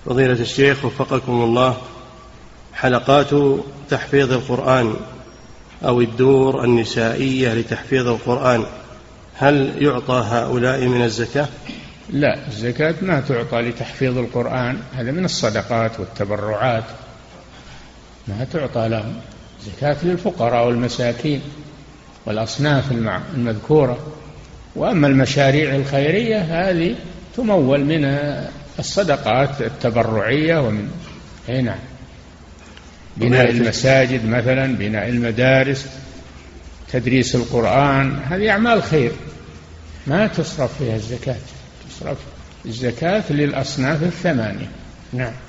فضيلة الشيخ وفقكم الله، حلقات تحفيظ القرآن أو الدور النسائية لتحفيظ القرآن هل يعطى هؤلاء من الزكاة؟ لا، الزكاة ما تعطى لتحفيظ القرآن، هذا من الصدقات والتبرعات، ما تعطى لهم. زكاة للفقراء والمساكين والأصناف المذكورة. وأما المشاريع الخيرية هذه تمول من الصدقات التبرعية ومن نعم، بناء المساجد مثلا، بناء المدارس، تدريس القرآن، هذه أعمال خير ما تصرف فيها الزكاة. تصرف الزكاة للأصناف الثمانية. نعم.